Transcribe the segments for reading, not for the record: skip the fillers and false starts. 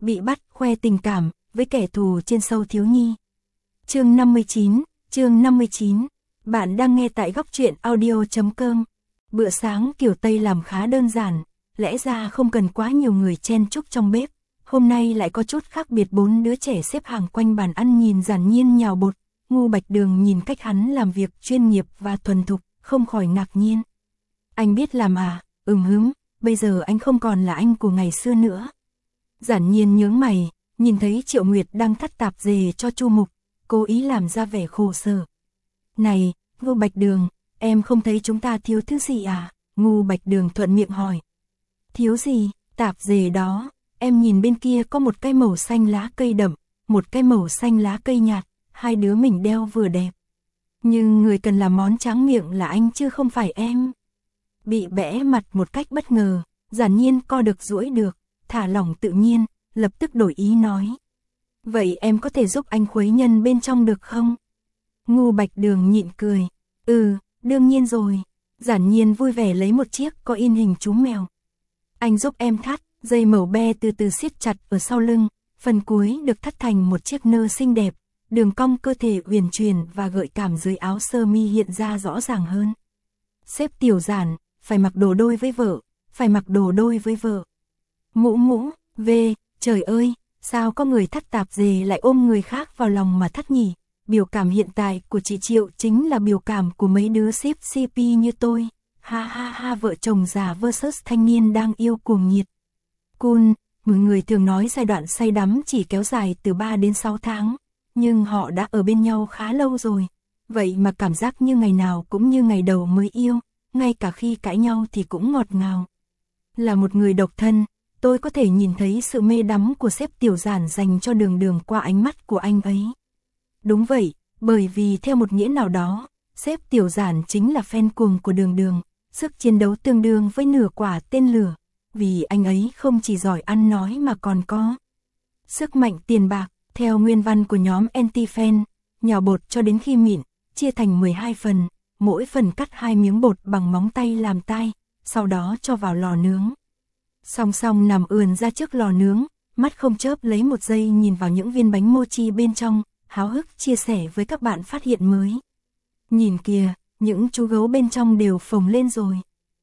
bị bắt khoe tình cảm với kẻ thù trên show thiếu nhi. Chương 59, bạn đang nghe tại góc truyện audio.com. Bữa sáng kiểu Tây làm khá đơn giản, lẽ ra không cần quá nhiều người chen chúc trong bếp. Hôm nay lại có chút khác biệt, 4 đứa trẻ xếp hàng quanh bàn ăn nhìn Giản Nhiên nhào bột. Ngu Bạch Đường nhìn cách hắn làm việc chuyên nghiệp và thuần thục, không khỏi ngạc nhiên. Anh biết làm à? Bây giờ anh không còn là anh của ngày xưa nữa. Giản Nhiên nhướng mày, nhìn thấy Triệu Nguyệt đang thắt tạp dề cho Chu Mục, cố ý làm ra vẻ khổ sở. Này, Ngu Bạch Đường, em không thấy chúng ta thiếu thứ gì à? Ngu Bạch Đường thuận miệng hỏi. Thiếu gì? Tạp dề đó, em nhìn bên kia có một cái màu xanh lá cây đậm, một cái màu xanh lá cây nhạt, hai đứa mình đeo vừa đẹp. Nhưng người cần làm món tráng miệng là anh chứ không phải em. Bị bẽ mặt một cách bất ngờ, Giản Nhiên co được duỗi được, thả lỏng tự nhiên, lập tức đổi ý nói. Vậy em có thể giúp anh khuấy nhân bên trong được không? Ngu Bạch Đường nhịn cười. Đương nhiên rồi. Giản Nhiên vui vẻ lấy một chiếc có in hình chú mèo. Anh giúp em thắt, dây màu be từ từ siết chặt ở sau lưng, phần cuối được thắt thành một chiếc nơ xinh đẹp, đường cong cơ thể uyển chuyển và gợi cảm dưới áo sơ mi hiện ra rõ ràng hơn. Sếp Tiểu Giản, phải mặc đồ đôi với vợ, phải mặc đồ đôi với vợ. Trời ơi, sao có người thắt tạp dề lại ôm người khác vào lòng mà thắt nhỉ? Biểu cảm hiện tại của chị Triệu chính là biểu cảm của mấy đứa ship CP như tôi. Ha ha ha, vợ chồng già versus thanh niên đang yêu cuồng nhiệt. Cool, mọi người thường nói giai đoạn say đắm chỉ kéo dài từ 3 đến 6 tháng, nhưng họ đã ở bên nhau khá lâu rồi. Vậy mà cảm giác như ngày nào cũng như ngày đầu mới yêu, ngay cả khi cãi nhau thì cũng ngọt ngào. Là một người độc thân, tôi có thể nhìn thấy sự mê đắm của sếp Tiểu Giản dành cho Đường Đường qua ánh mắt của anh ấy. Đúng vậy, bởi vì theo một nghĩa nào đó, sếp Tiểu Giản chính là fan cuồng của Đường Đường, sức chiến đấu tương đương với nửa quả tên lửa, vì anh ấy không chỉ giỏi ăn nói mà còn có sức mạnh tiền bạc. Theo nguyên văn của nhóm anti-fan, nhào bột cho đến khi mịn, chia thành 12 phần, mỗi phần cắt 2 miếng bột bằng móng tay làm tai, sau đó cho vào lò nướng. Song song nằm ườn ra trước lò nướng, mắt không chớp lấy một giây nhìn vào những viên bánh mochi bên trong, háo hức chia sẻ với các bạn phát hiện mới. Nhìn kìa, những chú gấu bên trong đều phồng lên rồi.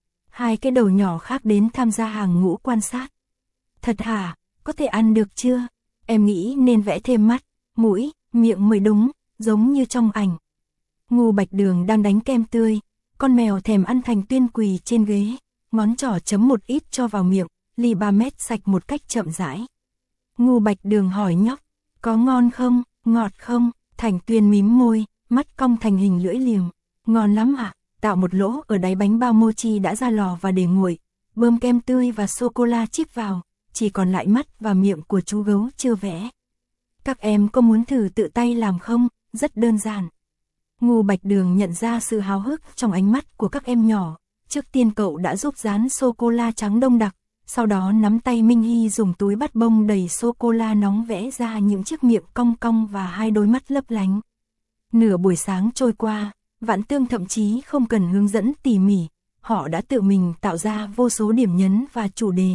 2 cái đầu nhỏ khác đến tham gia hàng ngũ quan sát. Thật hả, có thể ăn được chưa? Em nghĩ nên vẽ thêm mắt, mũi, miệng mới đúng, giống như trong ảnh. Ngu Bạch Đường đang đánh kem tươi, con mèo thèm ăn thành tuyên quỳ trên ghế, ngón trỏ chấm một ít cho vào miệng, ly 3 mét sạch một cách chậm rãi. Ngu Bạch Đường hỏi nhóc, có ngon không, ngọt không? Thành Tuyên mím môi, mắt cong thành hình lưỡi liềm. Ngon lắm ạ, tạo một lỗ ở đáy bánh bao mochi đã ra lò và để nguội, bơm kem tươi và sô-cô-la chip vào, chỉ còn lại mắt và miệng của chú gấu chưa vẽ. Các em có muốn thử tự tay làm không? Rất đơn giản. Ngu Bạch Đường nhận ra sự háo hức trong ánh mắt của các em nhỏ. Trước tiên cậu đã giúp dán sô-cô-la trắng đông đặc, sau đó nắm tay Minh Hy dùng túi bắt bông đầy sô-cô-la nóng vẽ ra những chiếc miệng cong cong và 2 đôi mắt lấp lánh. Nửa buổi sáng trôi qua, Vạn Tương thậm chí không cần hướng dẫn tỉ mỉ, họ đã tự mình tạo ra vô số điểm nhấn và chủ đề.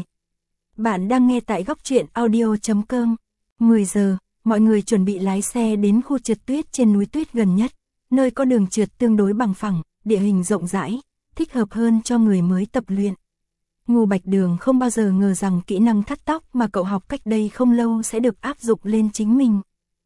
Bạn đang nghe tại góc truyện audio.com. 10 giờ, mọi người chuẩn bị lái xe đến khu trượt tuyết trên núi tuyết gần nhất, nơi có đường trượt tương đối bằng phẳng, địa hình rộng rãi, thích hợp hơn cho người mới tập luyện. Ngu Bạch Đường không bao giờ ngờ rằng kỹ năng thắt tóc mà cậu học cách đây không lâu sẽ được áp dụng lên chính mình.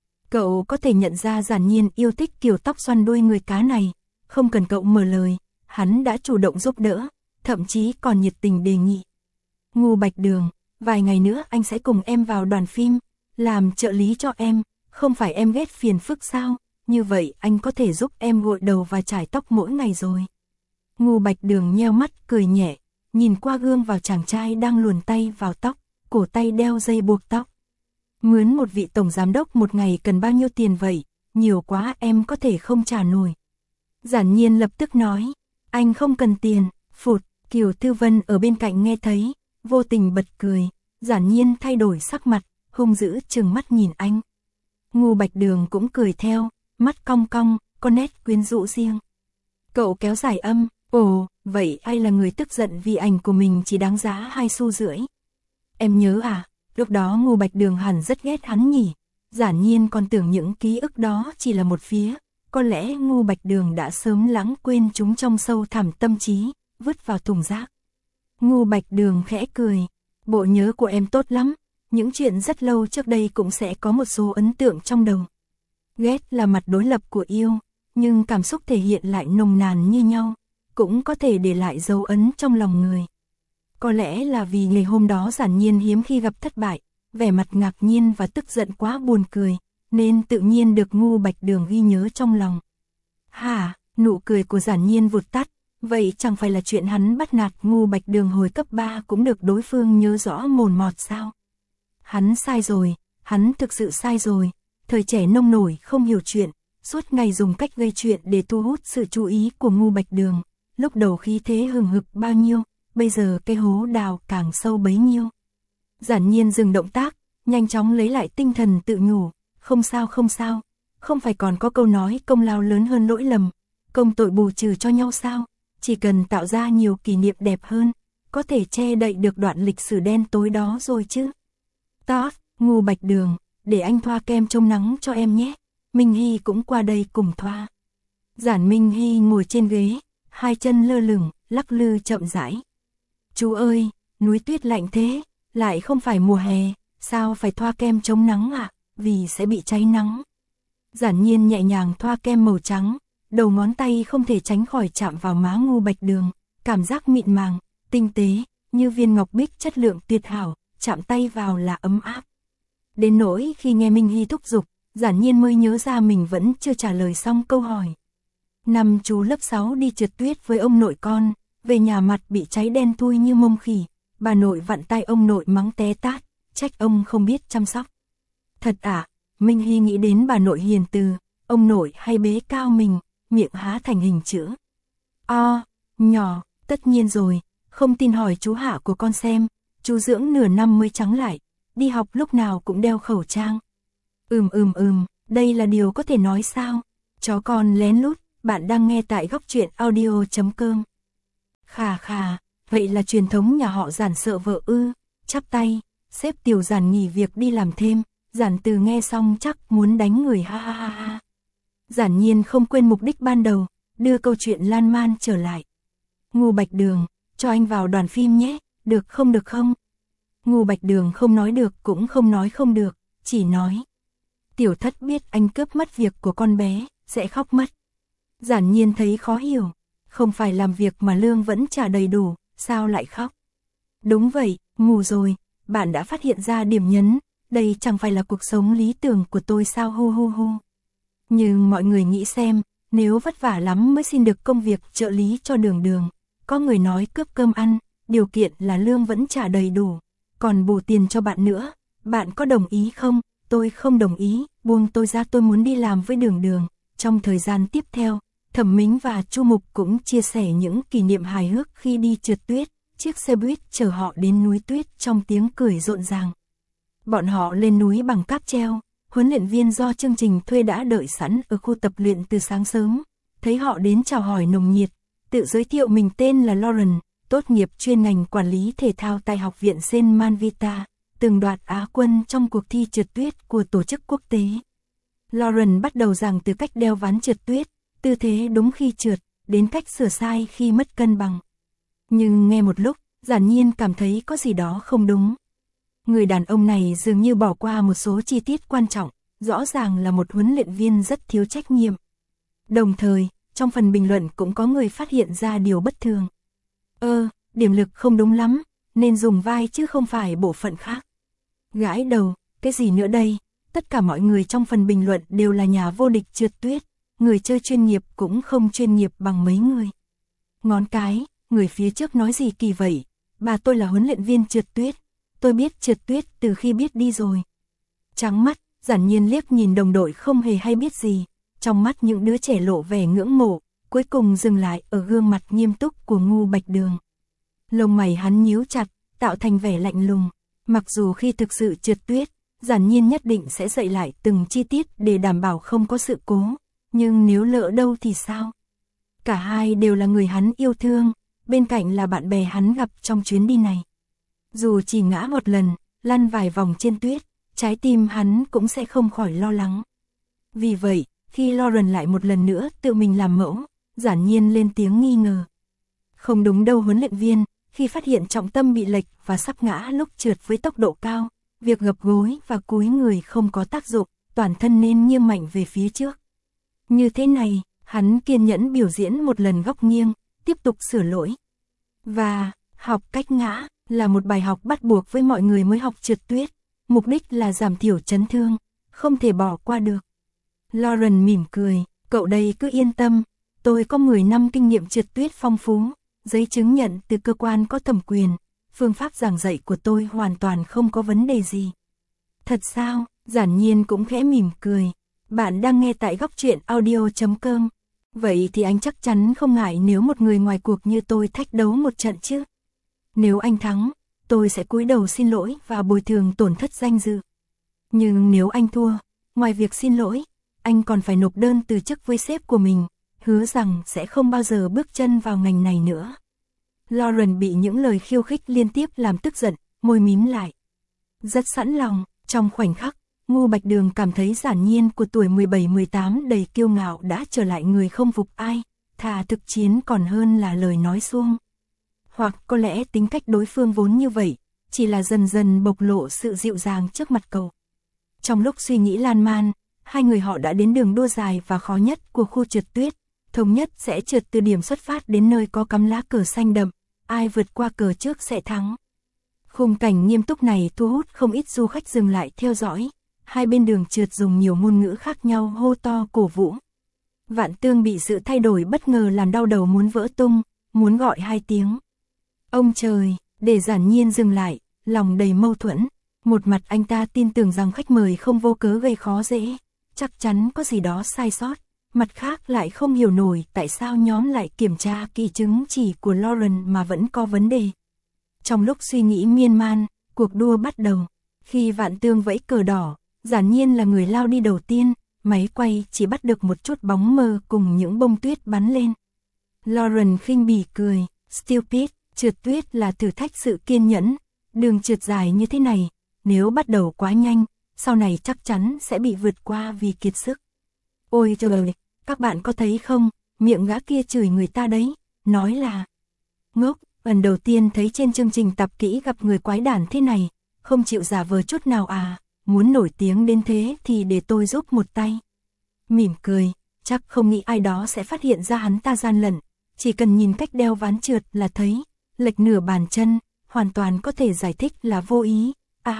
Cậu có thể nhận ra Giản Nhiên yêu thích kiểu tóc xoăn đuôi người cá này, không cần cậu mở lời, hắn đã chủ động giúp đỡ, thậm chí còn nhiệt tình đề nghị. Ngu Bạch Đường, vài ngày nữa anh sẽ cùng em vào đoàn phim, làm trợ lý cho em, không phải em ghét phiền phức sao, như vậy anh có thể giúp em gội đầu và chải tóc mỗi ngày rồi. Ngu Bạch Đường nheo mắt cười nhẹ, nhìn qua gương vào chàng trai đang luồn tay vào tóc, cổ tay đeo dây buộc tóc. Mướn một vị tổng giám đốc một ngày cần bao nhiêu tiền vậy? Nhiều quá em có thể không trả nổi. Giản Nhiên lập tức nói, anh không cần tiền. Phụt, Kiều Thư Vân ở bên cạnh nghe thấy, vô tình bật cười. Giản Nhiên thay đổi sắc mặt, hung dữ trừng mắt nhìn anh. Ngu Bạch Đường cũng cười theo, mắt cong cong, có nét quyến rũ riêng. Cậu kéo dài âm, ồ, vậy ai là người tức giận vì ảnh của mình chỉ đáng giá 2 xu rưỡi? Em nhớ à, Lúc đó Ngô Bạch Đường hẳn rất ghét hắn nhỉ. Giản Nhiên còn tưởng những ký ức đó chỉ là một phía, có lẽ Ngô Bạch Đường đã sớm lãng quên chúng trong sâu thẳm tâm trí, vứt vào thùng rác. Ngô Bạch Đường khẽ cười, bộ nhớ của em tốt lắm, những chuyện rất lâu trước đây cũng sẽ có một số ấn tượng trong đầu. Ghét là mặt đối lập của yêu, nhưng cảm xúc thể hiện lại nồng nàn như nhau, cũng có thể để lại dấu ấn trong lòng người. Có lẽ là vì ngày hôm đó Giản Nhiên hiếm khi gặp thất bại, vẻ mặt ngạc nhiên và tức giận quá buồn cười, nên tự nhiên được Ngô Bạch Đường ghi nhớ trong lòng. Hả, nụ cười của Giản Nhiên vụt tắt, vậy chẳng phải là chuyện hắn bắt nạt Ngô Bạch Đường hồi cấp 3 cũng được đối phương nhớ rõ mồn mọt sao? Hắn sai rồi, hắn thực sự sai rồi, thời trẻ nông nổi không hiểu chuyện, suốt ngày dùng cách gây chuyện để thu hút sự chú ý của Ngô Bạch Đường, lúc đầu khí thế hừng hực bao nhiêu, bây giờ cái hố đào càng sâu bấy nhiêu. Giản Nhiên dừng động tác, nhanh chóng lấy lại tinh thần tự nhủ, không sao, không phải còn có câu nói công lao lớn hơn lỗi lầm, công tội bù trừ cho nhau sao, chỉ cần tạo ra nhiều kỷ niệm đẹp hơn, có thể che đậy được đoạn lịch sử đen tối đó rồi chứ. Tốt, Ngô Bạch Đường, để anh thoa kem chống nắng cho em nhé, Minh Hy cũng qua đây cùng thoa. Giản Minh Hy ngồi trên ghế, hai chân lơ lửng, lắc lư chậm rãi. Chú ơi, núi tuyết lạnh thế, lại không phải mùa hè, sao phải thoa kem chống nắng ạ? Vì sẽ bị cháy nắng. Giản Nhiên nhẹ nhàng thoa kem màu trắng, đầu ngón tay không thể tránh khỏi chạm vào má Ngô Bạch Đường, cảm giác mịn màng, tinh tế, như viên ngọc bích chất lượng tuyệt hảo, chạm tay vào là ấm áp. Đến nỗi khi nghe Minh Hy thúc giục, Giản Nhiên mới nhớ ra mình vẫn chưa trả lời xong câu hỏi. Năm chú lớp 6 đi trượt tuyết với ông nội con, về nhà mặt bị cháy đen thui như mông khỉ, bà nội vặn tay ông nội mắng té tát, trách ông không biết chăm sóc. Thật à? Minh Hy nghĩ đến bà nội hiền từ, ông nội hay bế cao mình, miệng há thành hình chữ O, nhỏ, tất nhiên rồi, không tin hỏi chú Hạ của con xem, chú dưỡng nửa năm mới trắng lại, đi học lúc nào cũng đeo khẩu trang. Đây là điều có thể nói sao? Chó con lén lút, bạn đang nghe tại góc truyện audio.com. Khà, vậy là truyền thống nhà họ Giản sợ vợ ư? Chắp tay, xếp Tiểu Giản nghỉ việc đi làm thêm. Giản Từ nghe xong chắc muốn đánh người ha. Giản Nhiên không quên mục đích ban đầu, đưa câu chuyện lan man trở lại. Ngô Bạch Đường, cho anh vào đoàn phim nhé, được không? Ngô Bạch Đường không nói được cũng không nói không được, chỉ nói. Tiểu Thất biết anh cướp mất việc của con bé, sẽ khóc mất. Giản Nhiên thấy khó hiểu, không phải làm việc mà lương vẫn trả đầy đủ, sao lại khóc? Đúng vậy, ngủ rồi, bạn đã phát hiện ra điểm nhấn. Đây chẳng phải là cuộc sống lý tưởng của tôi sao hu. Nhưng mọi người nghĩ xem, nếu vất vả lắm mới xin được công việc trợ lý cho Đường, có người nói cướp cơm ăn, điều kiện là lương vẫn trả đầy đủ, còn bù tiền cho bạn nữa, bạn có đồng ý không? Tôi không đồng ý, buông tôi ra, tôi muốn đi làm với Đường. Trong thời gian tiếp theo, Thẩm Mính và Chu Mục cũng chia sẻ những kỷ niệm hài hước khi đi trượt tuyết, chiếc xe buýt chở họ đến núi tuyết trong tiếng cười rộn ràng. Bọn họ lên núi bằng cáp treo, huấn luyện viên do chương trình thuê đã đợi sẵn ở khu tập luyện từ sáng sớm, thấy họ đến chào hỏi nồng nhiệt, tự giới thiệu mình tên là Lauren, tốt nghiệp chuyên ngành quản lý thể thao tại Học viện Saint Manvita, từng đoạt Á quân trong cuộc thi trượt tuyết của tổ chức quốc tế. Lauren bắt đầu giảng từ cách đeo ván trượt tuyết, tư thế đúng khi trượt, đến cách sửa sai khi mất cân bằng. Nhưng nghe một lúc, Giản Nhiên cảm thấy có gì đó không đúng. Người đàn ông này dường như bỏ qua một số chi tiết quan trọng, rõ ràng là một huấn luyện viên rất thiếu trách nhiệm. Đồng thời, trong phần bình luận cũng có người phát hiện ra điều bất thường. Điểm lực không đúng lắm, nên dùng vai chứ không phải bộ phận khác. Gãi đầu, cái gì nữa đây? Tất cả mọi người trong phần bình luận đều là nhà vô địch trượt tuyết, người chơi chuyên nghiệp cũng không chuyên nghiệp bằng mấy người. Ngón cái, người phía trước nói gì kỳ vậy? Bà tôi là huấn luyện viên trượt tuyết. Tôi biết trượt tuyết từ khi biết đi rồi. Trắng mắt, Giản Nhiên liếc nhìn đồng đội không hề hay biết gì, trong mắt những đứa trẻ lộ vẻ ngưỡng mộ, cuối cùng dừng lại ở gương mặt nghiêm túc của Ngô Bạch Đường. Lông mày hắn nhíu chặt, tạo thành vẻ lạnh lùng, mặc dù khi thực sự trượt tuyết, Giản Nhiên nhất định sẽ dạy lại từng chi tiết để đảm bảo không có sự cố, nhưng nếu lỡ đâu thì sao? Cả hai đều là người hắn yêu thương, bên cạnh là bạn bè hắn gặp trong chuyến đi này. Dù chỉ ngã một lần, lăn vài vòng trên tuyết, trái tim hắn cũng sẽ không khỏi lo lắng. Vì vậy, khi Lauren lại một lần nữa tự mình làm mẫu, Giản Nhiên lên tiếng nghi ngờ. Không đúng đâu huấn luyện viên, khi phát hiện trọng tâm bị lệch và sắp ngã lúc trượt với tốc độ cao, việc gập gối và cúi người không có tác dụng, toàn thân nên nghiêng mạnh về phía trước. Như thế này, hắn kiên nhẫn biểu diễn một lần góc nghiêng, tiếp tục sửa lỗi. Và, học cách ngã là một bài học bắt buộc với mọi người mới học trượt tuyết, mục đích là giảm thiểu chấn thương, không thể bỏ qua được. Lauren mỉm cười, cậu đây cứ yên tâm, tôi có 10 năm kinh nghiệm trượt tuyết phong phú, giấy chứng nhận từ cơ quan có thẩm quyền, phương pháp giảng dạy của tôi hoàn toàn không có vấn đề gì. Thật sao? Giản Nhiên cũng khẽ mỉm cười. Bạn đang nghe tại góc truyện audio.com. Vậy thì anh chắc chắn không ngại nếu một người ngoài cuộc như tôi thách đấu một trận chứ? Nếu anh thắng, tôi sẽ cúi đầu xin lỗi và bồi thường tổn thất danh dự. Nhưng nếu anh thua, ngoài việc xin lỗi, anh còn phải nộp đơn từ chức với sếp của mình, hứa rằng sẽ không bao giờ bước chân vào ngành này nữa. Lauren bị những lời khiêu khích liên tiếp làm tức giận, môi mím lại. Rất sẵn lòng, trong khoảnh khắc, Ngô Bạch Đường cảm thấy Giản Nhiên của tuổi 17-18 đầy kiêu ngạo đã trở lại người không phục ai, thà thực chiến còn hơn là lời nói suông. Hoặc có lẽ tính cách đối phương vốn như vậy, chỉ là dần dần bộc lộ sự dịu dàng trước mặt cậu. Trong lúc suy nghĩ lan man, hai người họ đã đến đường đua dài và khó nhất của khu trượt tuyết, thống nhất sẽ trượt từ điểm xuất phát đến nơi có cắm lá cờ xanh đậm, ai vượt qua cờ trước sẽ thắng. Khung cảnh nghiêm túc này thu hút không ít du khách dừng lại theo dõi, hai bên đường trượt dùng nhiều ngôn ngữ khác nhau hô to cổ vũ. Vạn Tương bị sự thay đổi bất ngờ làm đau đầu muốn vỡ tung, muốn gọi hai tiếng. Ông trời, để Giản Nhiên dừng lại, lòng đầy mâu thuẫn. Một mặt anh ta tin tưởng rằng khách mời không vô cớ gây khó dễ, chắc chắn có gì đó sai sót. Mặt khác lại không hiểu nổi tại sao nhóm lại kiểm tra kỹ chứng chỉ của Lauren mà vẫn có vấn đề. Trong lúc suy nghĩ miên man, cuộc đua bắt đầu. Khi Vạn Tương vẫy cờ đỏ, Giản Nhiên là người lao đi đầu tiên, máy quay chỉ bắt được một chút bóng mờ cùng những bông tuyết bắn lên. Lauren khinh bỉ cười, stupid, trượt tuyết là thử thách sự kiên nhẫn, đường trượt dài như thế này, nếu bắt đầu quá nhanh, sau này chắc chắn sẽ bị vượt qua vì kiệt sức. Ôi trời, các bạn có thấy không, miệng gã kia chửi người ta đấy, nói là ngốc, lần đầu tiên thấy trên chương trình tập kỹ gặp người quái đản thế này, không chịu giả vờ chút nào à, muốn nổi tiếng đến thế thì để tôi giúp một tay. Mỉm cười, chắc không nghĩ ai đó sẽ phát hiện ra hắn ta gian lận, chỉ cần nhìn cách đeo ván trượt là thấy, lệch nửa bàn chân, hoàn toàn có thể giải thích là vô ý,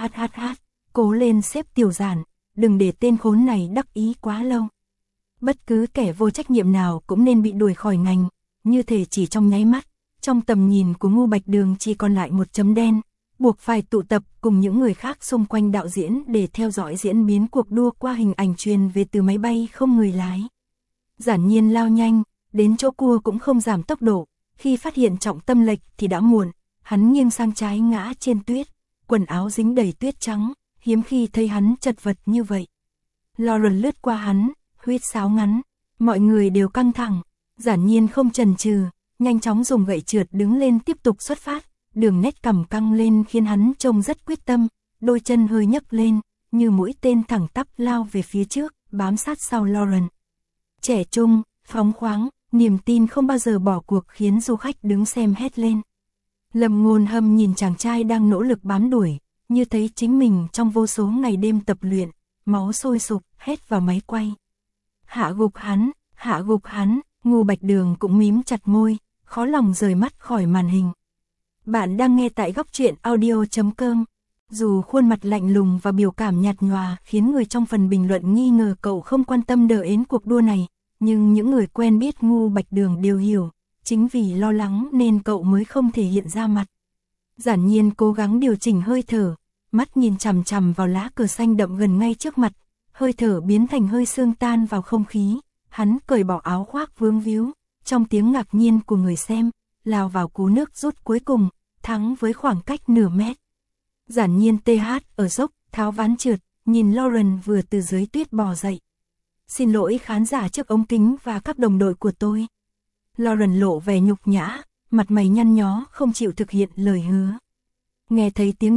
cố lên sếp Tiểu Giản, đừng để tên khốn này đắc ý quá lâu. Bất cứ kẻ vô trách nhiệm nào cũng nên bị đuổi khỏi ngành, như thể chỉ trong nháy mắt, trong tầm nhìn của Ngô Bạch Đường chỉ còn lại một chấm đen, buộc phải tụ tập cùng những người khác xung quanh đạo diễn để theo dõi diễn biến cuộc đua qua hình ảnh truyền về từ máy bay không người lái. Giản Nhiên lao nhanh, đến chỗ cua cũng không giảm tốc độ, khi phát hiện trọng tâm lệch thì đã muộn, hắn nghiêng sang trái ngã trên tuyết, quần áo dính đầy tuyết trắng, hiếm khi thấy hắn chật vật như vậy. Lauren lướt qua hắn, huýt sáo ngắn, mọi người đều căng thẳng, Giản Nhiên không chần chừ, nhanh chóng dùng gậy trượt đứng lên tiếp tục xuất phát, đường nét cằm căng lên khiến hắn trông rất quyết tâm, đôi chân hơi nhấc lên, như mũi tên thẳng tắp lao về phía trước, bám sát sau Lauren. Trẻ trung, phóng khoáng, niềm tin không bao giờ bỏ cuộc khiến du khách đứng xem hét lên. Lâm Ngôn Hâm nhìn chàng trai đang nỗ lực bám đuổi, như thấy chính mình trong vô số ngày đêm tập luyện, máu sôi sục, hét vào máy quay. Hạ gục hắn, Ngô Bạch Đường cũng mím chặt môi, khó lòng rời mắt khỏi màn hình. Bạn đang nghe tại góc truyện audio.com. Dù khuôn mặt lạnh lùng và biểu cảm nhạt nhòa khiến người trong phần bình luận nghi ngờ cậu không quan tâm đờ ến cuộc đua này, nhưng những người quen biết Ngô Bạch Đường đều hiểu, chính vì lo lắng nên cậu mới không thể hiện ra mặt. Giản Nhiên cố gắng điều chỉnh hơi thở, mắt nhìn chằm chằm vào lá cờ xanh đậm gần ngay trước mặt, hơi thở biến thành hơi sương tan vào không khí, hắn cởi bỏ áo khoác vướng víu, trong tiếng ngạc nhiên của người xem, lao vào cú nước rút cuối cùng, thắng với khoảng cách nửa mét. Giản Nhiên TH ở dốc, tháo ván trượt, nhìn Lauren vừa từ dưới tuyết bò dậy. Xin lỗi khán giả trước ống kính và các đồng đội của tôi. Lauren lộ vẻ nhục nhã, mặt mày nhăn nhó không chịu thực hiện lời hứa. Nghe thấy tiếng động,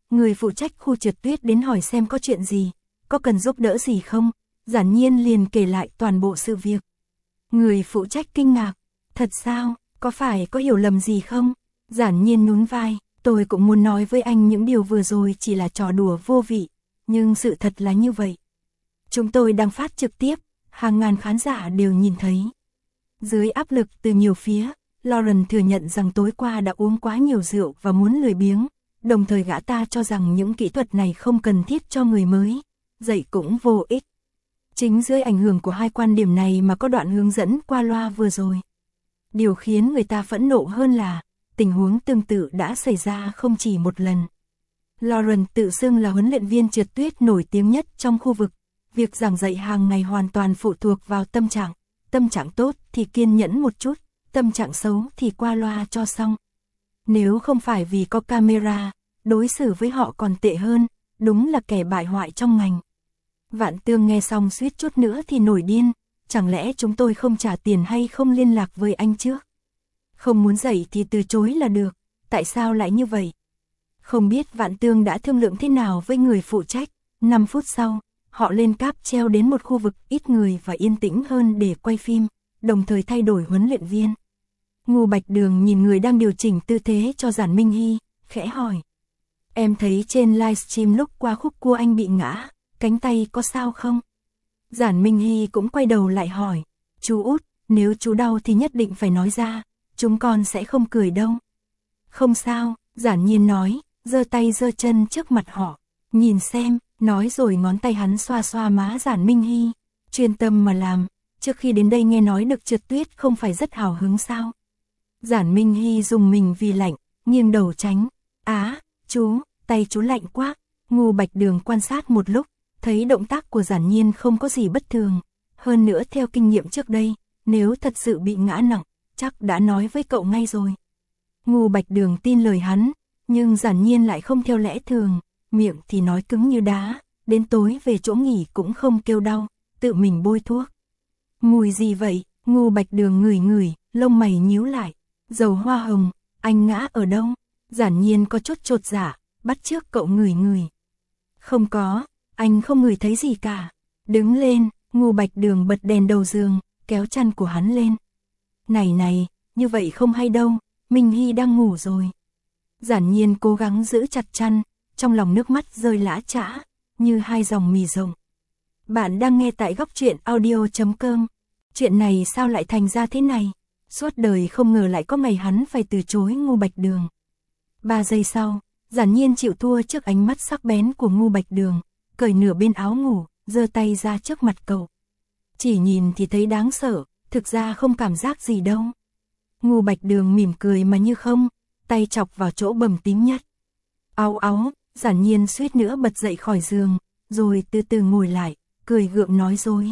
người phụ trách khu trượt tuyết đến hỏi xem có chuyện gì, có cần giúp đỡ gì không. Giản Nhiên liền kể lại toàn bộ sự việc. Người phụ trách kinh ngạc, thật sao, có phải có hiểu lầm gì không? Giản Nhiên nhún vai, tôi cũng muốn nói với anh những điều vừa rồi chỉ là trò đùa vô vị, nhưng sự thật là như vậy. Chúng tôi đang phát trực tiếp, hàng ngàn khán giả đều nhìn thấy. Dưới áp lực từ nhiều phía, Lauren thừa nhận rằng tối qua đã uống quá nhiều rượu và muốn lười biếng, đồng thời gã ta cho rằng những kỹ thuật này không cần thiết cho người mới, dạy cũng vô ích. Chính dưới ảnh hưởng của hai quan điểm này mà có đoạn hướng dẫn qua loa vừa rồi. Điều khiến người ta phẫn nộ hơn là, tình huống tương tự đã xảy ra không chỉ một lần. Lauren tự xưng là huấn luyện viên trượt tuyết nổi tiếng nhất trong khu vực. Việc giảng dạy hàng ngày hoàn toàn phụ thuộc vào tâm trạng. Tâm trạng tốt thì kiên nhẫn một chút, tâm trạng xấu thì qua loa cho xong. Nếu không phải vì có camera, đối xử với họ còn tệ hơn, đúng là kẻ bại hoại trong ngành. Vạn Tương nghe xong suýt chút nữa thì nổi điên, chẳng lẽ chúng tôi không trả tiền hay không liên lạc với anh trước? Không muốn dạy thì từ chối là được, tại sao lại như vậy? Không biết Vạn Tương đã thương lượng thế nào với người phụ trách, 5 phút sau, họ lên cáp treo đến một khu vực ít người và yên tĩnh hơn để quay phim, đồng thời thay đổi huấn luyện viên. Ngô Bạch Đường nhìn người đang điều chỉnh tư thế cho Giản Minh Hy, khẽ hỏi. Em thấy trên livestream lúc qua khúc cua anh bị ngã, cánh tay có sao không? Giản Minh Hy cũng quay đầu lại hỏi. Chú Út, nếu chú đau thì nhất định phải nói ra, chúng con sẽ không cười đâu. Không sao, Giản Nhiên nói, giơ tay giơ chân trước mặt họ. Nhìn xem, nói rồi ngón tay hắn xoa xoa má Giản Minh Hy. Chuyên tâm mà làm, trước khi đến đây nghe nói được trượt tuyết không phải rất hào hứng sao? Giản Minh Hy dùng mình vì lạnh, nghiêng đầu tránh. Á, chú, tay chú lạnh quá. Ngô Bạch Đường quan sát một lúc, thấy động tác của Giản Nhiên không có gì bất thường. Hơn nữa theo kinh nghiệm trước đây, nếu thật sự bị ngã nặng, chắc đã nói với cậu ngay rồi. Ngô Bạch Đường tin lời hắn, nhưng Giản Nhiên lại không theo lẽ thường, miệng thì nói cứng như đá, đến tối về chỗ nghỉ cũng không kêu đau, tự mình bôi thuốc. Mùi gì vậy? Ngô Bạch Đường ngửi ngửi, lông mày nhíu lại. Dầu hoa hồng, anh ngã ở đâu? Giản Nhiên có chút chột dạ, bắt chước cậu ngửi ngửi. Không có, anh không ngửi thấy gì cả. Đứng lên, Ngô Bạch Đường bật đèn đầu giường, kéo chăn của hắn lên. Này, như vậy không hay đâu, Minh Hy đang ngủ rồi. Giản Nhiên cố gắng giữ chặt chăn, trong lòng nước mắt rơi lã chã, như hai dòng mì rồng. Bạn đang nghe tại góc truyện audio.com. Chuyện này sao lại thành ra thế này? Suốt đời không ngờ lại có ngày hắn phải từ chối Ngô Bạch Đường. 3 giây sau, Giản Nhiên chịu thua trước ánh mắt sắc bén của Ngô Bạch Đường, cởi nửa bên áo ngủ, giơ tay ra trước mặt cậu. Chỉ nhìn thì thấy đáng sợ, thực ra không cảm giác gì đâu. Ngô Bạch Đường mỉm cười mà như không, tay chọc vào chỗ bầm tím nhất. Áu áu, Giản Nhiên suýt nữa bật dậy khỏi giường, rồi từ từ ngồi lại, cười gượng nói dối.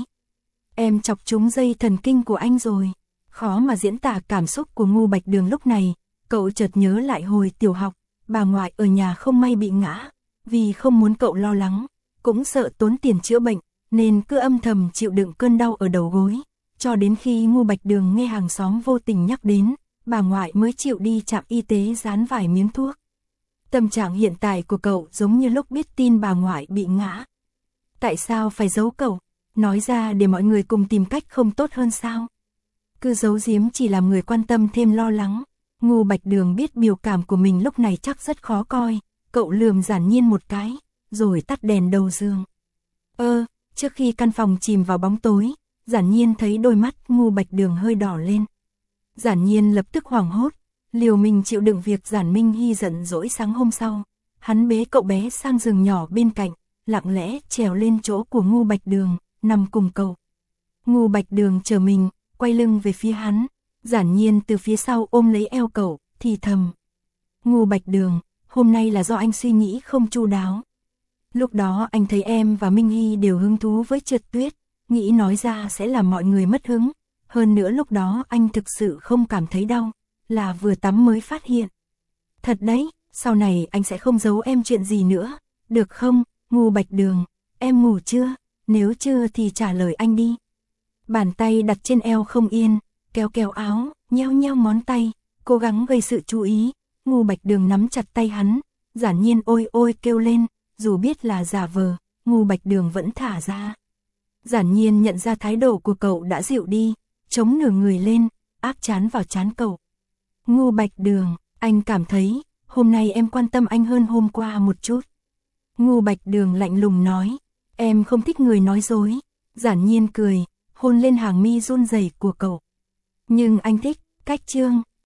Em chọc trúng dây thần kinh của anh rồi. Khó mà diễn tả cảm xúc của Ngô Bạch Đường lúc này, cậu chợt nhớ lại hồi tiểu học, bà ngoại ở nhà không may bị ngã, vì không muốn cậu lo lắng, cũng sợ tốn tiền chữa bệnh, nên cứ âm thầm chịu đựng cơn đau ở đầu gối, cho đến khi Ngô Bạch Đường nghe hàng xóm vô tình nhắc đến, bà ngoại mới chịu đi trạm y tế dán vài miếng thuốc. Tâm trạng hiện tại của cậu giống như lúc biết tin bà ngoại bị ngã. Tại sao phải giấu cậu? Nói ra để mọi người cùng tìm cách không tốt hơn sao? Cứ giấu giếm chỉ làm người quan tâm thêm lo lắng. Ngô Bạch Đường biết biểu cảm của mình lúc này chắc rất khó coi, cậu lườm Giản Nhiên một cái, rồi tắt đèn đầu giường. Trước khi căn phòng chìm vào bóng tối, Giản Nhiên thấy đôi mắt Ngô Bạch Đường hơi đỏ lên. Giản Nhiên lập tức hoảng hốt, liều mình chịu đựng việc Giản Minh Hy giận dỗi sáng hôm sau. Hắn bế cậu bé sang giường nhỏ bên cạnh, lặng lẽ trèo lên chỗ của Ngô Bạch Đường, nằm cùng cậu. Ngô Bạch Đường chờ mình, quay lưng về phía hắn. Giản Nhiên từ phía sau ôm lấy eo cậu, thì thầm. Ngô Bạch Đường, hôm nay là do anh suy nghĩ không chu đáo. Lúc đó anh thấy em và Minh Hy đều hứng thú với trượt tuyết, nghĩ nói ra sẽ làm mọi người mất hứng. Hơn nữa lúc đó anh thực sự không cảm thấy đau, là vừa tắm mới phát hiện. Thật đấy, sau này anh sẽ không giấu em chuyện gì nữa, được không, Ngô Bạch Đường, em ngủ chưa? Nếu chưa thì trả lời anh đi. Bàn tay đặt trên eo không yên, kéo kéo áo, nheo nheo ngón tay, cố gắng gây sự chú ý. Ngô Bạch Đường nắm chặt tay hắn, Giản Nhiên ôi ôi kêu lên, dù biết là giả vờ, Ngu Bạch Đường vẫn thả ra. Giản Nhiên nhận ra thái độ của cậu đã dịu đi, chống nửa người lên, áp trán vào trán cậu. Ngu Bạch Đường, anh cảm thấy, hôm nay em quan tâm anh hơn hôm qua một chút. Ngu Bạch Đường lạnh lùng nói, em không thích người nói dối. Giản Nhiên cười, hôn lên hàng mi run rẩy của cậu. Nhưng anh thích, cách Trương.